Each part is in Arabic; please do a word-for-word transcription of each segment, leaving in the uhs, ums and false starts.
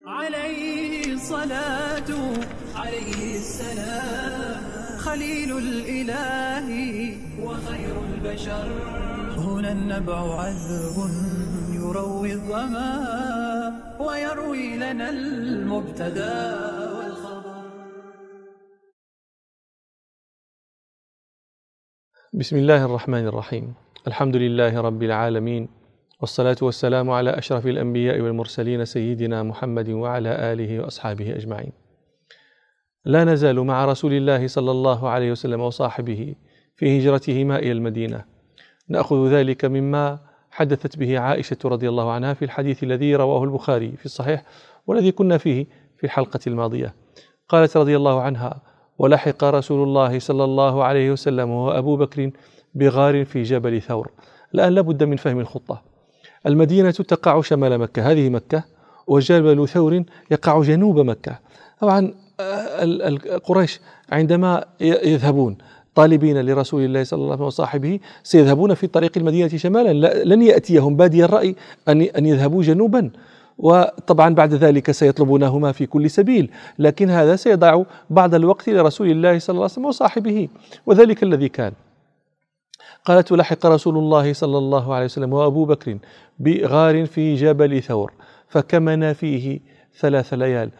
عليه الصلاة عليه السلام خليل الإله وخير البشر. هنا النبع عذب يروي الظما ويروي لنا المبتدى والخبر. بسم الله الرحمن الرحيم. الحمد لله رب العالمين، والصلاة والسلام على أشرف الأنبياء والمرسلين سيدنا محمد وعلى آله وأصحابه أجمعين. لا نزال مع رسول الله صلى الله عليه وسلم وصاحبه في هجرتهما إلى المدينة، نأخذ ذلك مما حدثت به عائشة رضي الله عنها في الحديث الذي رواه البخاري في الصحيح والذي كنا فيه في الحلقة الماضية. قالت رضي الله عنها: ولحق رسول الله صلى الله عليه وسلم وأبو بكر بغار في جبل ثور. الآن لابد من فهم الخطة. المدينة تقع شمال مكة، هذه مكة، وجبل ثور يقع جنوب مكة. طبعا قريش عندما يذهبون طالبين لرسول الله صلى الله عليه وسلم وصاحبه سيذهبون في طريق المدينة شمالا، لن يأتيهم بادي الرأي أن يذهبوا جنوبا، وطبعا بعد ذلك سيطلبونهما في كل سبيل، لكن هذا سيضع بعض الوقت لرسول الله صلى الله عليه وسلم وصاحبه، وذلك الذي كان. قالت: لحق رسول الله صلى الله عليه وسلم وأبو بكر بغار في جبل ثور فكمن فيه ثلاث ليال.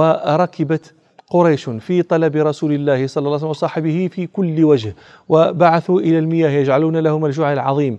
وركبت قريش في طلب رسول الله صلى الله عليه وسلم وصاحبه في كل وجه، وبعثوا إلى المياه يجعلون لهم الجوع العظيم،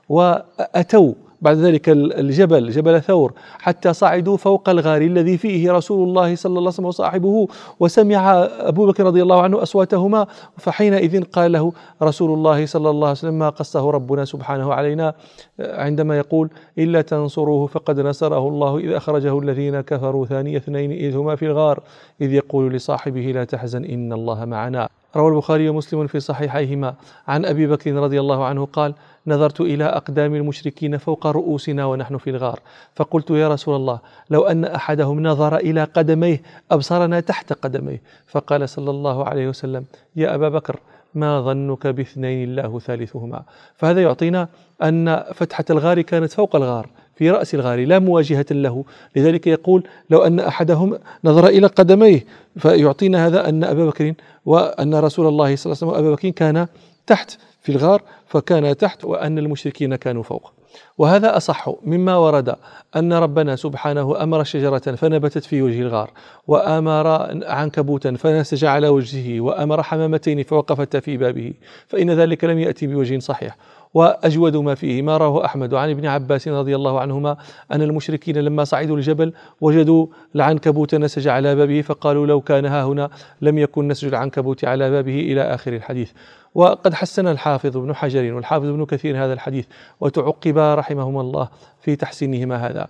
وأتوا بعد ذلك الجبل جبل ثور حتى صعدوا فوق الغار الذي فيه رسول الله صلى الله عليه وسلم وصاحبه، وسمع أبو بكر رضي الله عنه أصواتهما، فحينئذ قال له رسول الله صلى الله عليه وسلم ما قصه ربنا سبحانه علينا عندما يقول: إلا تنصروه فقد نصره الله إذ أخرجه الذين كفروا ثاني اثنين إذ هما في الغار إذ يقول لصاحبه لا تحزن إن الله معنا. روى البخاري ومسلم في صحيحيهما عن أبي بكر رضي الله عنه قال: نظرت إلى أقدام المشركين فوق رؤوسنا ونحن في الغار، فقلت يا رسول الله لو أن أحدهم نظر إلى قدميه أبصرنا تحت قدميه. فقال صلى الله عليه وسلم: يا أبا بكر ما ظنك باثنين الله ثالثهما. فهذا يعطينا أن فتحة الغار كانت فوق الغار في رأس الغار لا مواجهة له، لذلك يقول لو أن أحدهم نظر إلى قدميه، فيعطينا هذا أن أبا بكر وأن رسول الله صلى الله عليه وسلم وأبا بكر كان تحت في الغار، فكان تحت، وأن المشركين كانوا فوق. وهذا أصح مما ورد أن ربنا سبحانه أمر شجرة فنبتت في وجه الغار، وأمر عنكبوتا فنسج على وجهه، وأمر حمامتين فوقفتا في بابه، فإن ذلك لم يأتي بوجه صحيح. وأجود ما فيه ما رواه أحمد عن ابن عباس رضي الله عنهما أن المشركين لما صعدوا الجبل وجدوا العنكبوت نسج على بابه، فقالوا لو كان ها هنا لم يكن نسج العنكبوت على بابه إلى آخر الحديث. وقد حسن الحافظ ابن حجر والحافظ ابن كثير هذا الحديث، وتعقبا رحمهما الله في تحسينهما هذا.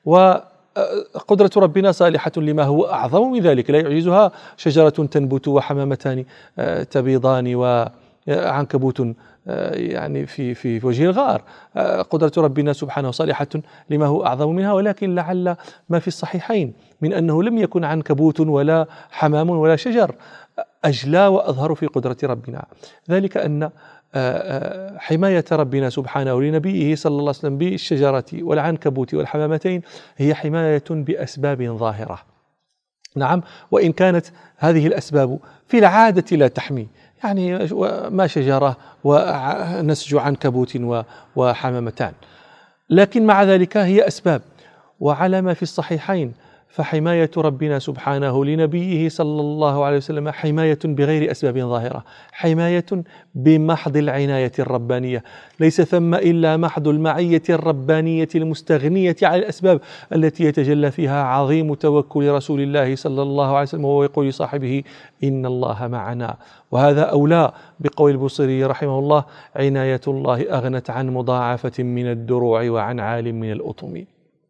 وقدرة ربنا صالحة لما هو أعظم من ذلك، لا يعجزها شجرة تنبت وحمامتان تبيضان وعنكبوت يعني في في وجه الغار. قدرة ربنا سبحانه صالحة لما هو أعظم منها، ولكن لعل ما في الصحيحين من أنه لم يكن عنكبوت ولا حمام ولا شجر أجلى وأظهر في قدرة ربنا، ذلك أن حماية ربنا سبحانه لنبيه صلى الله عليه وسلم بالشجرة والعنكبوت والحمامتين هي حماية بأسباب ظاهرة. نعم، وإن كانت هذه الأسباب في العادة لا تحمي، يعني ما شجرة ونسج عنكبوت وحمامتان، لكن مع ذلك هي أسباب. وعلى ما في الصحيحين فحماية ربنا سبحانه لنبيه صلى الله عليه وسلم حماية بغير أسباب ظاهرة، حماية بمحض العناية الربانية، ليس ثم إلا محض المعية الربانية المستغنية عن الأسباب التي يتجلى فيها عظيم توكل رسول الله صلى الله عليه وسلم، وهو يقول لصاحبه إن الله معنا. وهذا أولى بقول البوصيري رحمه الله: عناية الله أغنت عن مضاعفة من الدروع وعن عال من الأطم.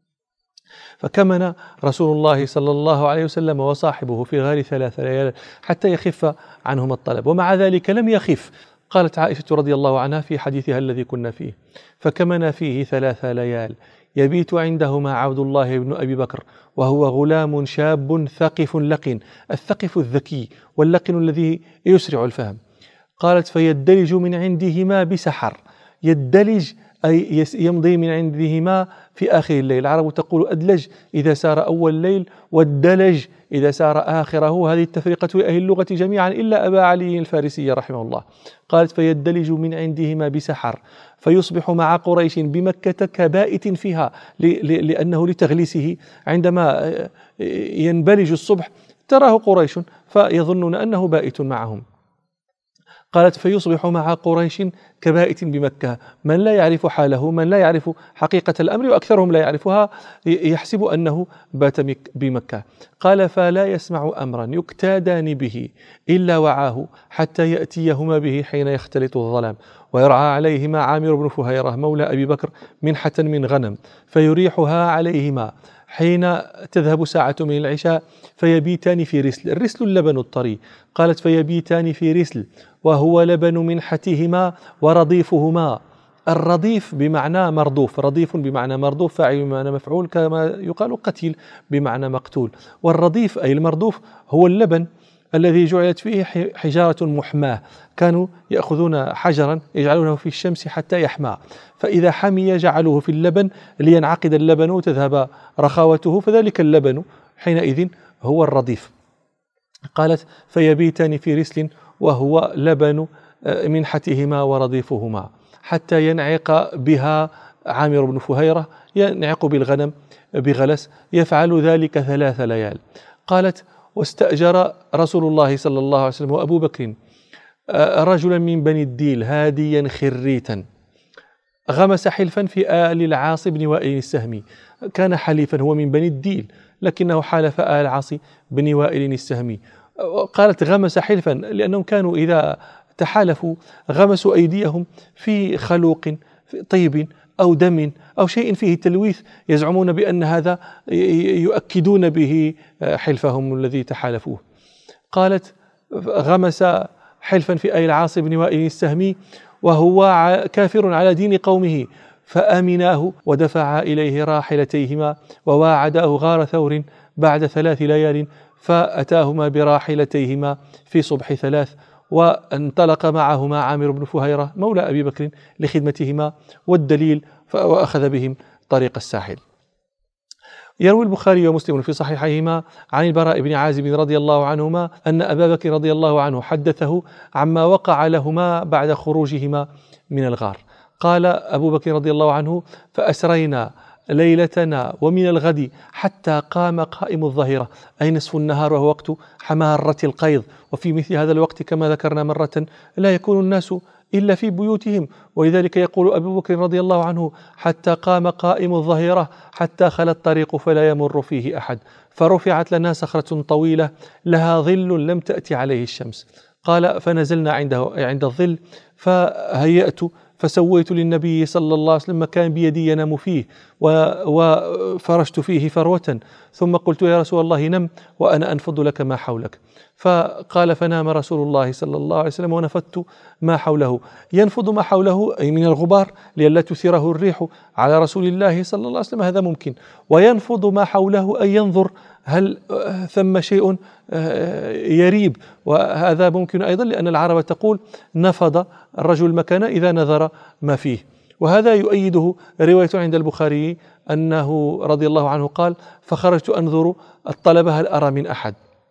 فكمن رسول الله صلى الله عليه وسلم وصاحبه في غار ثلاث ليال حتى يخف عنهما الطلب، ومع ذلك لم يخف. قالت عائشة رضي الله عنها في حديثها الذي كنا فيه: فكمن فيه ثلاث ليال يبيت عندهما عبد الله بن أبي بكر وهو غلام شاب ثقف لقن، الثقف الذكي واللقن الذي يسرع الفهم. قالت: فيدلج من عندهما بسحر، يدلج أي يمضي من عندهما في آخر الليل. العرب تقول أدلج إذا سار أول الليل، والدلج إذا سار آخره. هذه التفرقة لأهل اللغة جميعا إلا أبا علي الفارسي رحمه الله. قالت فيدلج من عندهما بسحر فيصبح مع قريش بمكة كبائت فيها، لأنه لتغليسه عندما ينبلج الصبح تراه قريش فيظنون أنه بائت معهم. قالت فيصبح مع قريش كبائت بمكة، من لا يعرف حاله، من لا يعرف حقيقة الأمر وأكثرهم لا يعرفها، يحسب أنه بات بمكة. قال فلا يسمع أمرا يكتادان به إلا وعاه حتى يأتيهما به حين يختلط الظلام، ويرعى عليهما عامر بن فهيرة مولى أبي بكر منحة من غنم فيريحها عليهما حين تذهب ساعة من العشاء فيبيتان في رسل. الرسل اللبن الطري. قالت فيبيتان في رسل وهو لبن منحتهما ورضيفهما. الرضيف بمعنى مردوف، رضيف بمعنى مردوف، فاعل بمعنى مفعول، كما يقال قتيل بمعنى مقتول. والرضيف أي المردوف هو اللبن الذي جعلت فيه حجارة محماة، كانوا يأخذون حجرا يجعلونه في الشمس حتى يحمى، فإذا حمي جعلوه في اللبن لينعقد اللبن وتذهب رخاوته، فذلك اللبن حينئذ هو الرضيف. قالت فيبيتان في رسل وهو لبن منحتهما ورضيفهما حتى ينعق بها عامر بن فهيرة، ينعق بالغنم بغلس، يفعل ذلك ثلاث ليال. قالت واستأجر رسول الله صلى الله عليه وسلم وأبو بكر رجلا من بني الديل هاديا خريتا غمس حلفا في آل العاص بن وائل السهمي. كان حليفا، هو من بني الديل لكنه حالف آل العاص بن وائل السهمي. قالت غمس حلفا لأنهم كانوا إذا تحالفوا غمسوا أيديهم في خلوق طيب أو دم أو شيء فيه تلويث، يزعمون بأن هذا يؤكدون به حلفهم الذي تحالفوه. قالت غمس حلفا في آل العاص بن وائل السهمي وهو كافر على دين قومه، فأمناه ودفع إليه راحلتيهما وواعداه غار ثور بعد ثلاث ليال، فأتاهما براحلتيهما في صبح ثلاث، وانطلق معهما عامر بن فهيرة مولى أبي بكر لخدمتهما والدليل، وأخذ بهم طريق الساحل. يروي البخاري ومسلم في صحيحيهما عن البراء بن عازب رضي الله عنهما أن أبا بكر رضي الله عنه حدثه عما وقع لهما بعد خروجهما من الغار. قال أبو بكر رضي الله عنه فأسرينا ليلتنا ومن الغد حتى قام قائم الظهيرة، أي نصف النهار وهو وقت حمارة القيظ، وفي مثل هذا الوقت كما ذكرنا مرة لا يكون الناس إلا في بيوتهم، ولذلك يقول أبو بكر رضي الله عنه حتى قام قائم الظهيرة حتى خلى الطريق فلا يمر فيه أحد، فرفعت لنا صخرة طويلة لها ظل لم تأتي عليه الشمس. قال فنزلنا عنده عند الظل فهيأت فسويت للنبي صلى الله عليه وسلم مكان بيدي ينام فيه وفرشت فيه فروة، ثم قلت يا رسول الله نم وأنا أنفض لك ما حولك. فقال فنام رسول الله صلى الله عليه وسلم ونفضت ما حوله. ينفض ما حوله أي من الغبار لئلا تثيره الريح على رسول الله صلى الله عليه وسلم، هذا ممكن. وينفض ما حوله أي ينظر هل ثم شيء يريب، وهذا ممكن أيضا لأن العرب تقول نفض الرجل مكان إذا نظر ما فيه. وهذا يؤيده رواية عند البخاري أنه رضي الله عنه قال فخرجت أنظر الطلبة هل أرى من أحد.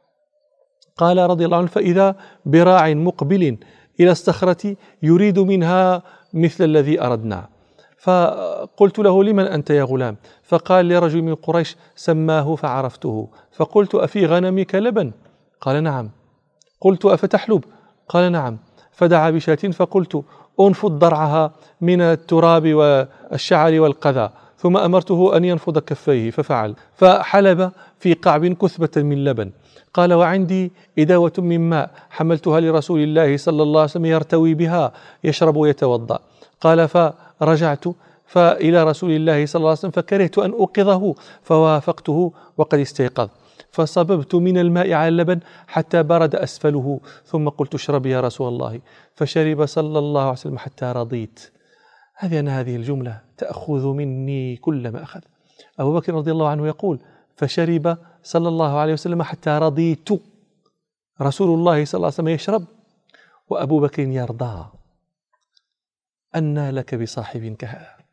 قال رضي الله عنه فإذا براع مقبل إلى الصخرة يريد منها مثل الذي أردنا، فقلت له لمن أنت يا غلام؟ فقال لرجل من قريش سماه فعرفته، فقلت أفي غنمك لبن؟ قال نعم. قلت أفتحلب؟ قال نعم. فدعا بشاة فقلت أنفض ضرعها من التراب والشعر والقذى، ثم أمرته أن ينفض كفيه ففعل، فحلب في قعب كثبة من لبن. قال وعندي إداوة من ماء حملتها لرسول الله صلى الله عليه وسلم يرتوي بها يشرب ويتوضأ. قال فرجعت فإلى رسول الله صلى الله عليه وسلم فكرهت أن أوقظه فوافقته وقد استيقظ، فصببت من الماء على اللبن حتى برد أسفله، ثم قلت اشرب يا رسول الله، فشرب صلى الله عليه وسلم حتى رضيت. هذه أن هذه الجملة تأخذ مني كل ما أخذ. أبو بكر رضي الله عنه يقول فشرب صلى الله عليه وسلم حتى رضيت، رسول الله صلى الله عليه وسلم يشرب وأبو بكر يرضى. أنى لك بصاحب كهذا.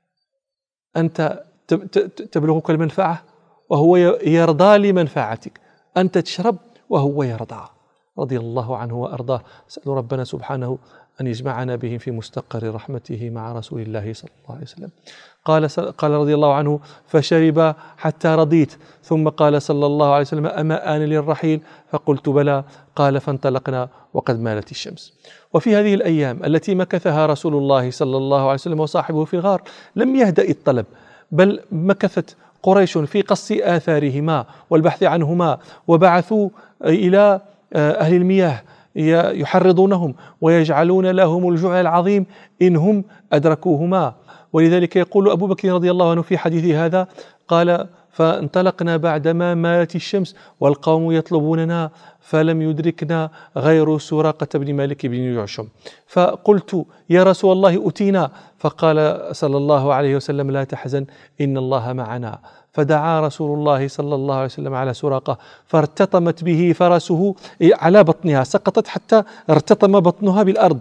أنت تبلغك المنفعة وهو يرضى لمنفعتك، أنت تشرب وهو يرضى، رضي الله عنه وأرضاه. أسأل ربنا سبحانه أن يجمعنا بهم في مستقر رحمته مع رسول الله صلى الله عليه وسلم. قال قال رضي الله عنه: فشرب حتى رضيت، ثم قال صلى الله عليه وسلم: أما آن للرحيل؟ فقلت: بلى. قال: فانطلقنا وقد مالت الشمس. وفي هذه الأيام التي مكثها رسول الله صلى الله عليه وسلم وصاحبه في الغار لم يهدأ الطلب، بل مكثت قريش في قص آثارهما والبحث عنهما، وبعثوا إلى أهل المياه يحرضونهم ويجعلون لهم الجوع العظيم إن هم أدركوهما. ولذلك يقول أبو بكر رضي الله عنه في حديثه هذا، قال: فانطلقنا بعدما مالت الشمس والقوم يطلبوننا فلم يدركنا غير سراقة بن مالك بن جعشم، فقلت: يا رسول الله أتينا، فقال صلى الله عليه وسلم: لا تحزن إن الله معنا. فدعا رسول الله صلى الله عليه وسلم على سراقة، فارتطمت به فرسه على بطنها، سقطت حتى ارتطم بطنها بالأرض.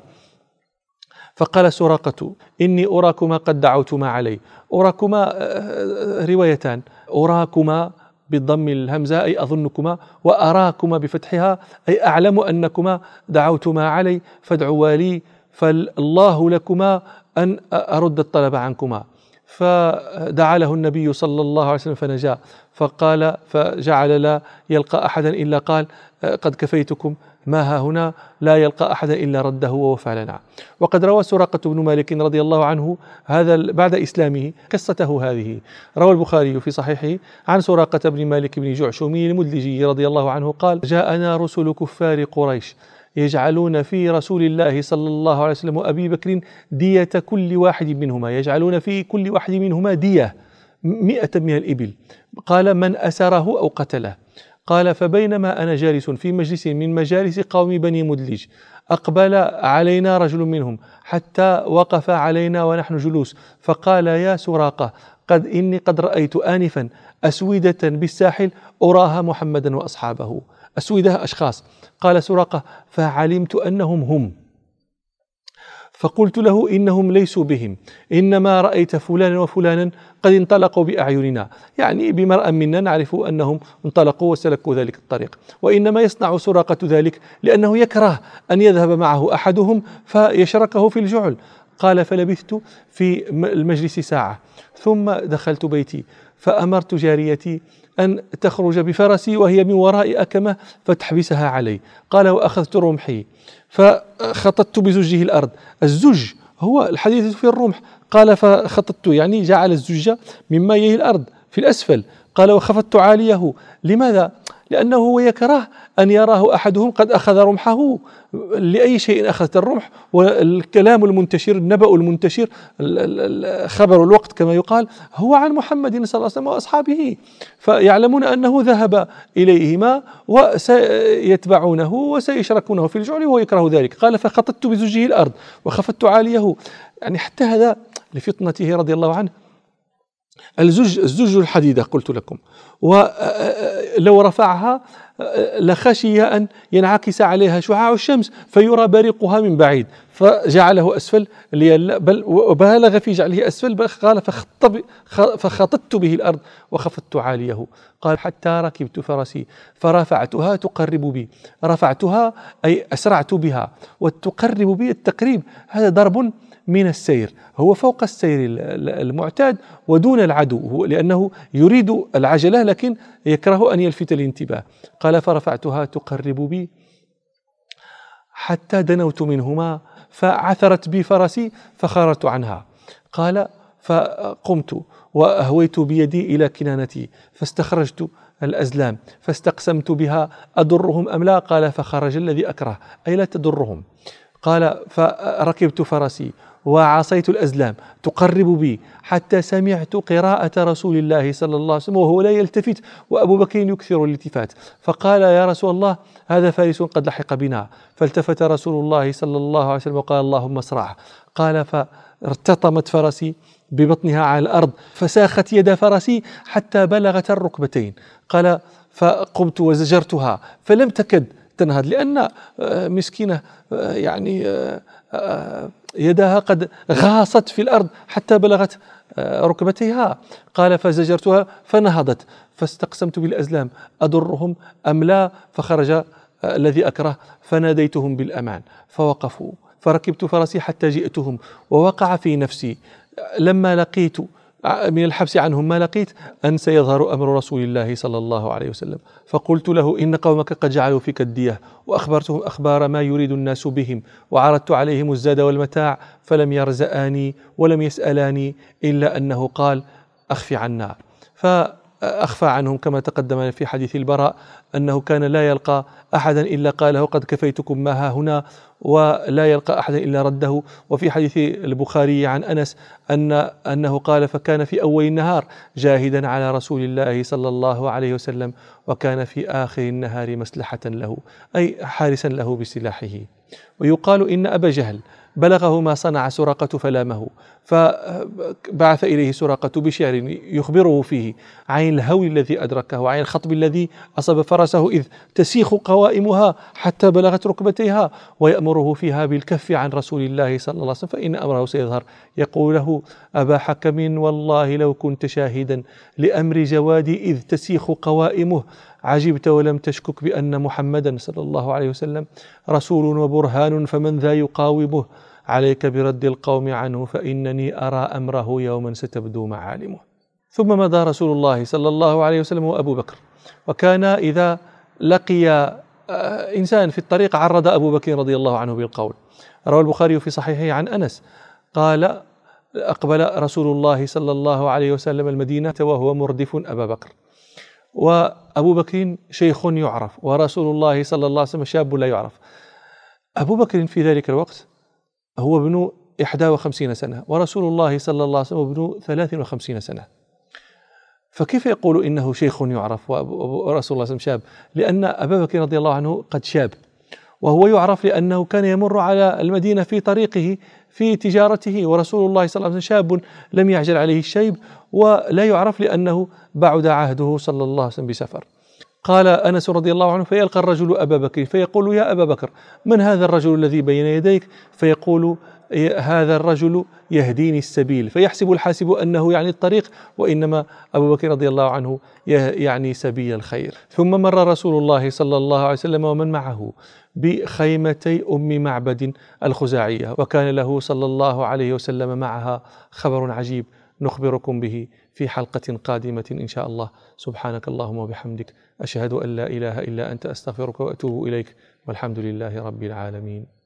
فقال سراقة: إني أراكما قد دعوتما علي. أراكما روايتان، أراكما بالضم الهمزة أي أظنكما، وأراكما بفتحها أي أعلم أنكما دعوتما علي، فادعوا لي فالله لكما أن أرد الطلب عنكما. فدعا له النبي صلى الله عليه وسلم فنجا، فقال فجعل لا يلقى أحدا إلا قال: قد كفيتكم ما ها هنا، لا يلقى أحدا إلا رده ووفى لنا. وقد روى سراقة بن مالك رضي الله عنه هذا بعد إسلامه قصته هذه. روى البخاري في صحيحه عن سراقة بن مالك بن جعشم المدلجي رضي الله عنه قال: جاءنا رسل كفار قريش يجعلون في رسول الله صلى الله عليه وسلم وأبي بكر دية كل واحد منهما، يجعلون في كل واحد منهما دية مئة من الإبل. قال: من أسره أو قتله. قال: فبينما أنا جالس في مجلس من مجالس قوم بني مدلج، أقبل علينا رجل منهم حتى وقف علينا ونحن جلوس، فقال: يا سراقة، قد إني قد رأيت آنفا أسودة بالساحل أراها محمدا وأصحابه. أسودة أشخاص. قال سراقة: فعلمت أنهم هم، فقلت له: إنهم ليسوا بهم، إنما رأيت فلانا وفلانا قد انطلقوا بأعيننا، يعني بمرأة منا نعرف أنهم انطلقوا وسلكوا ذلك الطريق، وإنما يصنع سراقة ذلك لأنه يكره أن يذهب معه أحدهم فيشركه في الجعل. قال: فلبثت في المجلس ساعة، ثم دخلت بيتي فأمرت جاريتي أن تخرج بفرسي وهي من وراء أكمة فتحبسها علي. قال: وأخذت رمحي فخططت بزجه الأرض. الزج هو الحديث في الرمح. قال: فخططت يعني جعل الزج مما يلي الأرض في الأسفل. قال: وخفضت عاليه. لماذا؟ لأنه هو يكره أن يراه أحدهم قد أخذ رمحه. لأي شيء أخذت الرمح؟ والكلام المنتشر، النبأ المنتشر، خبر الوقت كما يقال، هو عن محمد صلى الله عليه وسلم وأصحابه، فيعلمون أنه ذهب إليهما وسيتبعونه وسيشركونه في الجعل وهو يكره ذلك. قال: فخططت بزجه الأرض وخفضت عاليه، يعني حتى هذا لفطنته رضي الله عنه. الزج الزج الحديدة قلت لكم، ولو رفعها لخشي أن ينعكس عليها شعاع الشمس فيرى بريقها من بعيد، فجعله أسفل، بل وبالغ في جعله أسفل. قال: فخططت به الأرض وخفضت عاليه. قال: حتى ركبت فرسي فرفعتها تقرب بي. رفعتها أي أسرعت بها، وتقرب بي التقريب هذا ضرب من السير، هو فوق السير المعتاد ودون العدو، لأنه يريد العجلة لكن يكره أن يلفت الانتباه. قال: فرفعتها تقرب بي حتى دنوت منهما فعثرت بي فرسي فخررت عنها. قال: فقمت وأهويت بيدي إلى كنانتي فاستخرجت الأزلام فاستقسمت بها أضرهم أم لا. قال: فخرج الذي أكره، أي لا تضرهم. قال: فركبت فرسي وعصيت الأزلام تقرب بي حتى سمعت قراءة رسول الله صلى الله عليه وسلم وهو لا يلتفت، وأبو بكر يكثر الالتفات. فقال: يا رسول الله، هذا فارس قد لحق بنا. فالتفت رسول الله صلى الله عليه وسلم وقال: اللهم اصرعه. قال: فارتطمت فرسي ببطنها على الأرض فساخت يد فرسي حتى بلغت الركبتين. قال: فقمت وزجرتها فلم تكد تنهض، لأن مسكينة يعني يدها قد غاصت في الأرض حتى بلغت ركبتيها. قال فزجرتها فنهضت، فاستقسمت بالأزلام أضرهم أم لا، فخرج الذي أكره، فناديتهم بالأمان فوقفوا، فركبت فرسي حتى جئتهم، ووقع في نفسي لما لقيت من الحبس عنهم ما لقيت أن سيظهر أمر رسول الله صلى الله عليه وسلم، فقلت له إن قومك قد جعلوا فيك الدية، وأخبرتهم أخبار ما يريد الناس بهم، وعرضت عليهم الزاد والمتاع، فلم يرزآني ولم يسألاني إلا أنه قال أخفي عنا. فأخفى عنهم كما تقدم في حديث البراء أنه كان لا يلقى أحدا إلا قاله قد كفيتكم ما ها هنا، ولا يلقى أحدا إلا رده. وفي حديث البخاري عن أنس أن أنه قال فكان في أول النهار جاهدا على رسول الله صلى الله عليه وسلم، وكان في آخر النهار مسلحة له، أي حارسا له بسلاحه. ويقال إن أبا جهل بلغه ما صنع سراقة فلامه، فبعث إليه سراقة بشعر يخبره فيه عن الهول الذي أدركه وعن الخطب الذي أصاب فرسه إذ تسيخ قوائمها حتى بلغت ركبتيها، ويأمره فيها بالكف عن رسول الله صلى الله عليه وسلم فإن أمره سيظهر. يقول له أبا حكم والله لو كنت شاهدا لأمر جوادي إذ تسيخ قوائمه عجبت ولم تشكك بأن محمدا صلى الله عليه وسلم رسول وبرهان، فمن ذا يقاومه؟ عليك برد القوم عنه فإنني أرى أمره يوما ستبدو معالمه. ثم مضى رسول الله صلى الله عليه وسلم وأبو بكر، وكان إذا لقي إنسان في الطريق عرض أبو بكر رضي الله عنه بالقول. روى البخاري في صحيحه عن أنس قال أقبل رسول الله صلى الله عليه وسلم المدينة وهو مردف أبا بكر، وأبو بكر شيخ يعرف ورسول الله صلى الله عليه وسلم شاب لا يعرف. أبو بكر في ذلك الوقت هو ابن إحدى وخمسين سنة، ورسول الله صلى الله عليه وسلم ابن ثلاث وخمسين سنة، فكيف يقول إنه شيخ يعرف ورسول الله صلى الله عليه وسلم شاب؟ لأن أبا بكر رضي الله عنه قد شاب، وهو يعرف لأنه كان يمر على المدينة في طريقه في تجارته، ورسول الله صلى الله عليه وسلم شاب لم يعجل عليه الشيب، ولا يعرف لأنه بعد عهده صلى الله عليه وسلم بسفر. قال أنس رضي الله عنه فيلقى الرجل أبا بكر فيقول يا أبا بكر من هذا الرجل الذي بين يديك؟ فيقول هذا الرجل يهديني السبيل، فيحسب الحاسب أنه يعني الطريق، وإنما أبو بكر رضي الله عنه يعني سبيل الخير. ثم مر رسول الله صلى الله عليه وسلم ومن معه بخيمتي أم معبد الخزاعية، وكان له صلى الله عليه وسلم معها خبر عجيب نخبركم به في حلقة قادمة إن شاء الله. سبحانك اللهم وبحمدك أشهد أن لا إله إلا أنت أستغفرك وأتوب إليك، والحمد لله رب العالمين.